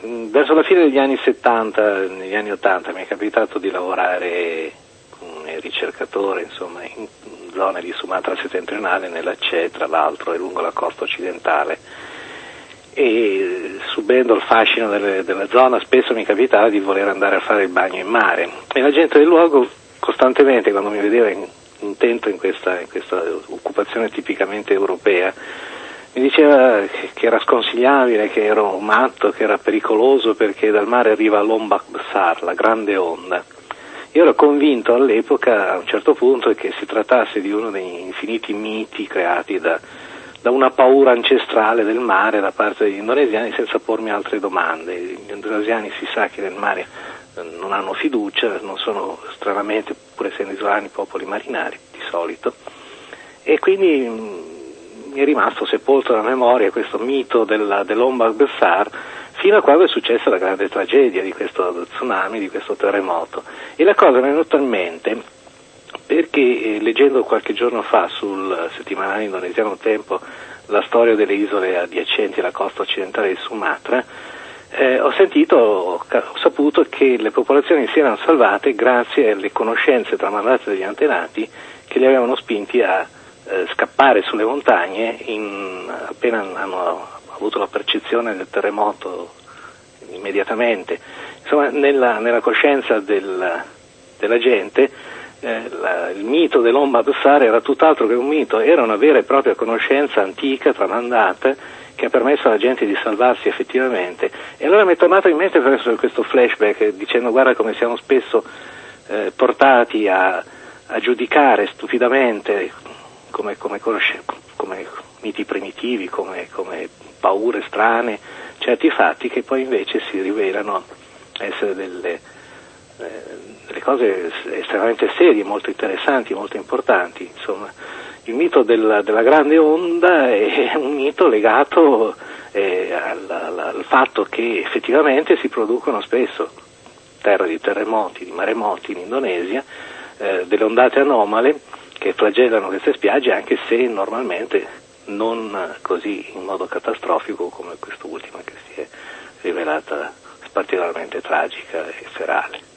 verso la fine degli anni 70, negli anni 80 mi è capitato di lavorare come ricercatore, insomma, in zone di Sumatra settentrionale, nell'Aceh tra l'altro, e lungo la costa occidentale. E subendo il fascino della zona spesso mi capitava di voler andare a fare il bagno in mare, e la gente del luogo costantemente, quando mi vedeva intento in questa occupazione tipicamente europea, mi diceva che era sconsigliabile, che ero matto, che era pericoloso perché dal mare arriva l'Ombak Bsar, la grande onda. Io ero convinto all'epoca, a un certo punto, che si trattasse di uno degli infiniti miti creati da una paura ancestrale del mare da parte degli indonesiani, senza pormi altre domande. Gli indonesiani si sa che nel mare non hanno fiducia, non sono, stranamente, pur essendo isolani, popoli marinari di solito, e quindi mi è rimasto sepolto nella memoria questo mito dell'Ombak Bsar, fino a quando è successa la grande tragedia di questo tsunami, di questo terremoto. E la cosa mi è venuta in mente perché, leggendo qualche giorno fa sul settimanale indonesiano Tempo la storia delle isole adiacenti alla costa occidentale di Sumatra, ho saputo che le popolazioni si erano salvate grazie alle conoscenze tramandate dagli antenati che li avevano spinti a scappare sulle montagne appena hanno avuto la percezione del terremoto immediatamente. Insomma, nella coscienza della gente, il mito dell'Ombak Bsar era tutt'altro che un mito, era una vera e propria conoscenza antica, tramandata, che ha permesso alla gente di salvarsi effettivamente. E allora mi è tornato in mente questo flashback, dicendo: guarda come siamo spesso portati a giudicare stupidamente come miti primitivi, come paure strane, certi fatti che poi invece si rivelano essere delle cose estremamente serie, molto interessanti, molto importanti. Insomma, il mito della grande onda è un mito legato al fatto che effettivamente si producono spesso terre di terremoti, di maremoti in Indonesia, delle ondate anomale che flagellano queste spiagge, anche se normalmente non così in modo catastrofico come quest'ultima, che si è rivelata particolarmente tragica e ferale.